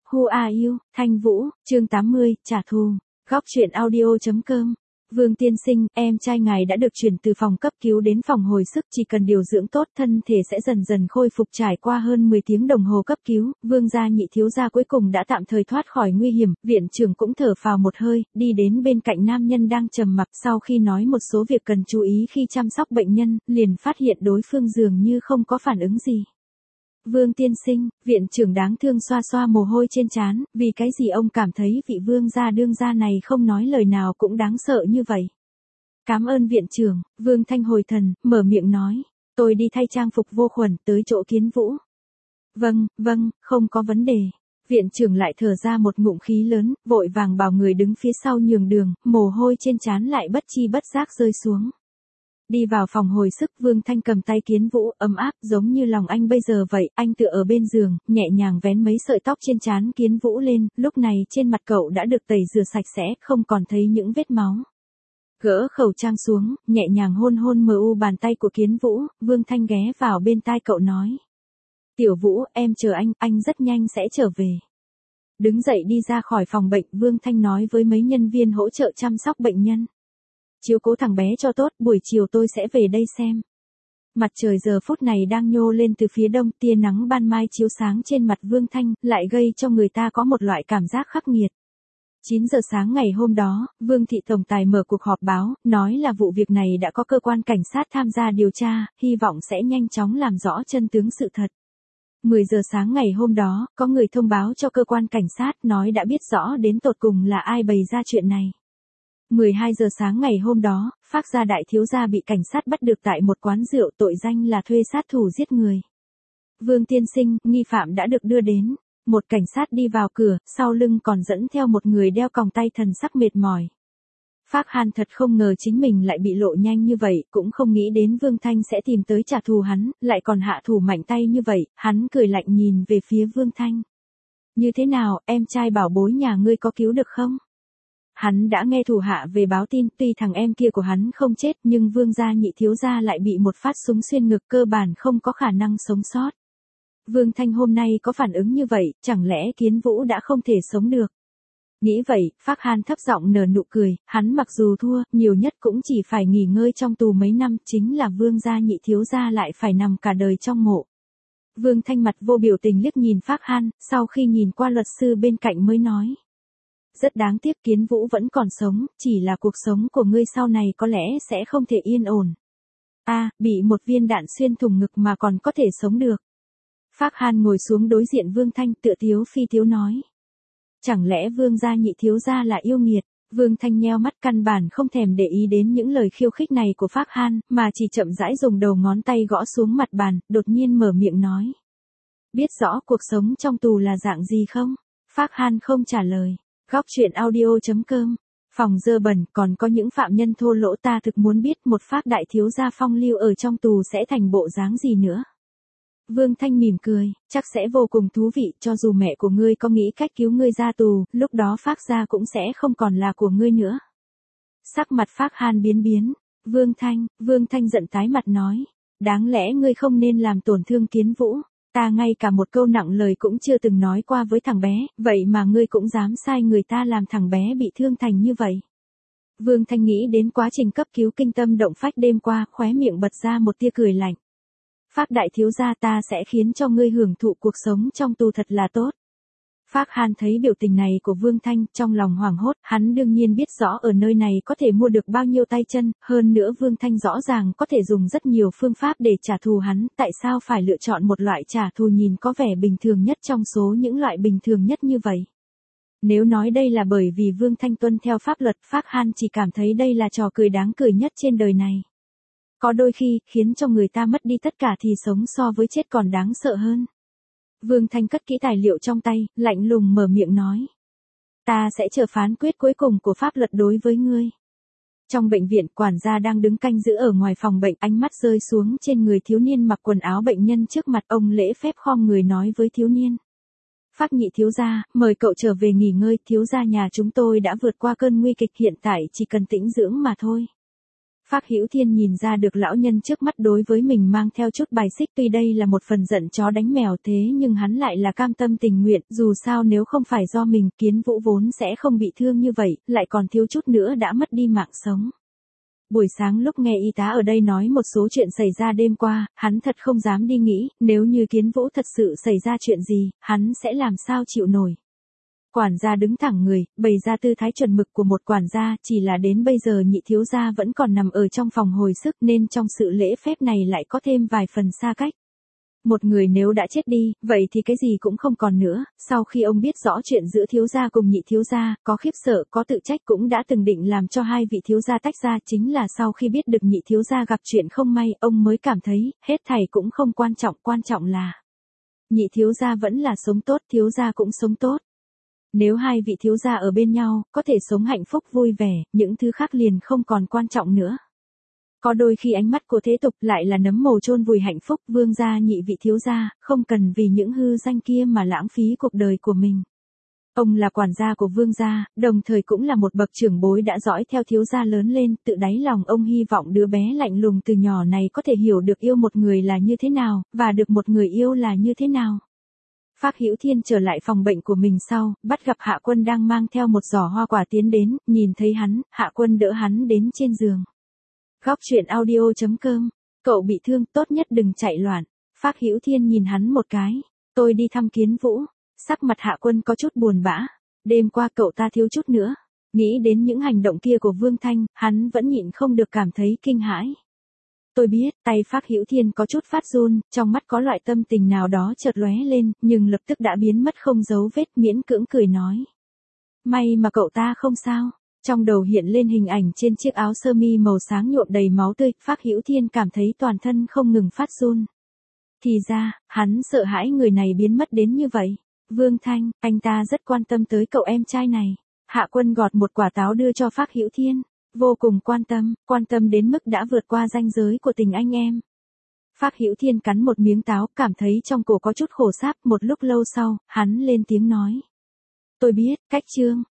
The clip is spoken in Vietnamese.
Who are you? Thanh Vũ, chương 80, trả thù. Góc truyện audio.com. Vương tiên sinh, em trai ngài đã được chuyển từ phòng cấp cứu đến phòng hồi sức, chỉ cần điều dưỡng tốt thân thể sẽ dần dần khôi phục. Trải qua hơn 10 tiếng đồng hồ cấp cứu, Vương gia nhị thiếu gia cuối cùng đã tạm thời thoát khỏi nguy hiểm. Viện trưởng cũng thở phào một hơi, đi đến bên cạnh nam nhân đang trầm mặc. Sau khi nói một số việc cần chú ý khi chăm sóc bệnh nhân, liền phát hiện đối phương dường như không có phản ứng gì. Vương tiên sinh, viện trưởng đáng thương xoa xoa mồ hôi trên trán, vì cái gì ông cảm thấy vị vương gia đương gia này không nói lời nào cũng đáng sợ như vậy. Cảm ơn viện trưởng, Vương Thanh hồi thần, mở miệng nói, tôi đi thay trang phục vô khuẩn tới chỗ Kiến Vũ. Vâng, không có vấn đề. Viện trưởng lại thở ra một ngụm khí lớn, vội vàng bảo người đứng phía sau nhường đường, mồ hôi trên trán lại bất chi bất giác rơi xuống. Đi vào phòng hồi sức, Vương Thanh cầm tay Kiến Vũ, ấm áp, giống như lòng anh bây giờ vậy. Anh tựa ở bên giường, nhẹ nhàng vén mấy sợi tóc trên trán Kiến Vũ lên, lúc này trên mặt cậu đã được tẩy rửa sạch sẽ, không còn thấy những vết máu. Gỡ khẩu trang xuống, nhẹ nhàng hôn bàn tay của Kiến Vũ, Vương Thanh ghé vào bên tai cậu nói. Tiểu Vũ, em chờ anh rất nhanh sẽ trở về. Đứng dậy đi ra khỏi phòng bệnh, Vương Thanh nói với mấy nhân viên hỗ trợ chăm sóc bệnh nhân. Chiếu cố thằng bé cho tốt, buổi chiều tôi sẽ về đây xem. Mặt trời giờ phút này đang nhô lên từ phía đông, tia nắng ban mai chiếu sáng trên mặt Vương Thanh, lại gây cho người ta có một loại cảm giác khắc nghiệt. 9 giờ sáng ngày hôm đó, Vương Thị Tổng Tài mở cuộc họp báo, nói là vụ việc này đã có cơ quan cảnh sát tham gia điều tra, hy vọng sẽ nhanh chóng làm rõ chân tướng sự thật. 10 giờ sáng ngày hôm đó, có người thông báo cho cơ quan cảnh sát nói đã biết rõ đến tột cùng là ai bày ra chuyện này. 12 giờ sáng ngày hôm đó, Phác gia đại thiếu gia bị cảnh sát bắt được tại một quán rượu, tội danh là thuê sát thủ giết người. Vương tiên sinh, nghi phạm đã được đưa đến. Một cảnh sát đi vào cửa, sau lưng còn dẫn theo một người đeo còng tay, thần sắc mệt mỏi. Phác Hàn thật không ngờ chính mình lại bị lộ nhanh như vậy, cũng không nghĩ đến Vương Thanh sẽ tìm tới trả thù hắn, lại còn hạ thủ mạnh tay như vậy. Hắn cười lạnh nhìn về phía Vương Thanh. Như thế nào, em trai bảo bối nhà ngươi có cứu được không? Hắn đã nghe thủ hạ về báo tin, tuy thằng em kia của hắn không chết, nhưng Vương gia nhị thiếu gia lại bị một phát súng xuyên ngực, cơ bản không có khả năng sống sót. Vương Thanh hôm nay có phản ứng như vậy, chẳng lẽ Kiến Vũ đã không thể sống được? Nghĩ vậy, Phác Hàn thấp giọng nở nụ cười, hắn mặc dù thua, nhiều nhất cũng chỉ phải nghỉ ngơi trong tù mấy năm, chính là Vương gia nhị thiếu gia lại phải nằm cả đời trong mộ. Vương Thanh mặt vô biểu tình liếc nhìn Phác Hàn, sau khi nhìn qua luật sư bên cạnh mới nói. Rất đáng tiếc, Kiến Vũ vẫn còn sống, chỉ là cuộc sống của ngươi sau này có lẽ sẽ không thể yên ổn. Bị một viên đạn xuyên thủng ngực mà còn có thể sống được. Phác Hàn ngồi xuống đối diện Vương Thanh, tựa tiếu phi tiếu nói. Chẳng lẽ Vương gia nhị thiếu gia là yêu nghiệt? Vương Thanh nheo mắt, căn bản không thèm để ý đến những lời khiêu khích này của Phác Hàn, mà chỉ chậm rãi dùng đầu ngón tay gõ xuống mặt bàn, đột nhiên mở miệng nói. Biết rõ cuộc sống trong tù là dạng gì không? Phác Hàn không trả lời. Góc truyện audio.com. Phòng dơ bẩn, còn có những phạm nhân thô lỗ, ta thực muốn biết một Phác đại thiếu gia phong lưu ở trong tù sẽ thành bộ dáng gì nữa. Vương Thanh mỉm cười, chắc sẽ vô cùng thú vị, cho dù mẹ của ngươi có nghĩ cách cứu ngươi ra tù, lúc đó Phác gia cũng sẽ không còn là của ngươi nữa. Sắc mặt Phác Hàn biến. Vương Thanh giận tái mặt nói. Đáng lẽ ngươi không nên làm tổn thương Kiến Vũ. Ta ngay cả một câu nặng lời cũng chưa từng nói qua với thằng bé, vậy mà ngươi cũng dám sai người ta làm thằng bé bị thương thành như vậy. Vương Thanh nghĩ đến quá trình cấp cứu kinh tâm động phách đêm qua, khóe miệng bật ra một tia cười lạnh. Phác đại thiếu gia, ta sẽ khiến cho ngươi hưởng thụ cuộc sống trong tù thật là tốt. Phác Hàn thấy biểu tình này của Vương Thanh, trong lòng hoảng hốt, hắn đương nhiên biết rõ ở nơi này có thể mua được bao nhiêu tay chân, hơn nữa Vương Thanh rõ ràng có thể dùng rất nhiều phương pháp để trả thù hắn, tại sao phải lựa chọn một loại trả thù nhìn có vẻ bình thường nhất trong số những loại bình thường nhất như vậy? Nếu nói đây là bởi vì Vương Thanh tuân theo pháp luật, Phác Hàn chỉ cảm thấy đây là trò cười đáng cười nhất trên đời này. Có đôi khi, khiến cho người ta mất đi tất cả thì sống so với chết còn đáng sợ hơn. Vương Thanh cất kỹ tài liệu trong tay, lạnh lùng mở miệng nói. Ta sẽ chờ phán quyết cuối cùng của pháp luật đối với ngươi. Trong bệnh viện, quản gia đang đứng canh giữ ở ngoài phòng bệnh, ánh mắt rơi xuống trên người thiếu niên mặc quần áo bệnh nhân trước mặt, ông lễ phép khom người nói với thiếu niên. Phác nhị thiếu gia, mời cậu trở về nghỉ ngơi, thiếu gia nhà chúng tôi đã vượt qua cơn nguy kịch, hiện tại chỉ cần tĩnh dưỡng mà thôi. Phác Hữu Thiên nhìn ra được lão nhân trước mắt đối với mình mang theo chút bài xích, tuy đây là một phần giận chó đánh mèo thế nhưng hắn lại là cam tâm tình nguyện, dù sao nếu không phải do mình, Kiến Vũ vốn sẽ không bị thương như vậy, lại còn thiếu chút nữa đã mất đi mạng sống. Buổi sáng lúc nghe y tá ở đây nói một số chuyện xảy ra đêm qua, hắn thật không dám đi nghĩ, nếu như Kiến Vũ thật sự xảy ra chuyện gì, hắn sẽ làm sao chịu nổi. Quản gia đứng thẳng người, bày ra tư thái chuẩn mực của một quản gia, chỉ là đến bây giờ nhị thiếu gia vẫn còn nằm ở trong phòng hồi sức nên trong sự lễ phép này lại có thêm vài phần xa cách. Một người nếu đã chết đi, vậy thì cái gì cũng không còn nữa, sau khi ông biết rõ chuyện giữa thiếu gia cùng nhị thiếu gia, có khiếp sợ, có tự trách cũng đã từng định làm cho hai vị thiếu gia tách ra, chính là sau khi biết được nhị thiếu gia gặp chuyện không may, ông mới cảm thấy, hết thảy cũng không quan trọng là nhị thiếu gia vẫn là sống tốt, thiếu gia cũng sống tốt. Nếu hai vị thiếu gia ở bên nhau, có thể sống hạnh phúc vui vẻ, những thứ khác liền không còn quan trọng nữa. Có đôi khi ánh mắt của thế tục lại là nấm mồ chôn vùi hạnh phúc, vương gia nhị vị thiếu gia, không cần vì những hư danh kia mà lãng phí cuộc đời của mình. Ông là quản gia của vương gia, đồng thời cũng là một bậc trưởng bối đã dõi theo thiếu gia lớn lên, tự đáy lòng ông hy vọng đứa bé lạnh lùng từ nhỏ này có thể hiểu được yêu một người là như thế nào, và được một người yêu là như thế nào. Phác Hữu Thiên trở lại phòng bệnh của mình sau, bắt gặp Hạ Quân đang mang theo một giỏ hoa quả tiến đến, nhìn thấy hắn, Hạ Quân đỡ hắn đến trên giường. Góc truyện audio.com, cậu bị thương, tốt nhất đừng chạy loạn. Phác Hữu Thiên nhìn hắn một cái, tôi đi thăm Kiến Vũ. Sắc mặt Hạ Quân có chút buồn bã, đêm qua cậu ta thiếu chút nữa. Nghĩ đến những hành động kia của Vương Thanh, hắn vẫn nhịn không được cảm thấy kinh hãi. Tôi biết, tay Phác Hữu Thiên có chút phát run, trong mắt có loại tâm tình nào đó chợt lóe lên, nhưng lập tức đã biến mất không dấu vết, miễn cưỡng cười nói. May mà cậu ta không sao. Trong đầu hiện lên hình ảnh trên chiếc áo sơ mi màu sáng nhuộm đầy máu tươi, Phác Hữu Thiên cảm thấy toàn thân không ngừng phát run. Thì ra, hắn sợ hãi người này biến mất đến như vậy. Vương Thanh, anh ta rất quan tâm tới cậu em trai này. Hạ Quân gọt một quả táo đưa cho Phác Hữu Thiên. Vô cùng quan tâm đến mức đã vượt qua ranh giới của tình anh em. Phác Hữu Thiên cắn một miếng táo, cảm thấy trong cổ có chút khổ sáp, một lúc lâu sau, hắn lên tiếng nói. Tôi biết, cách Trương,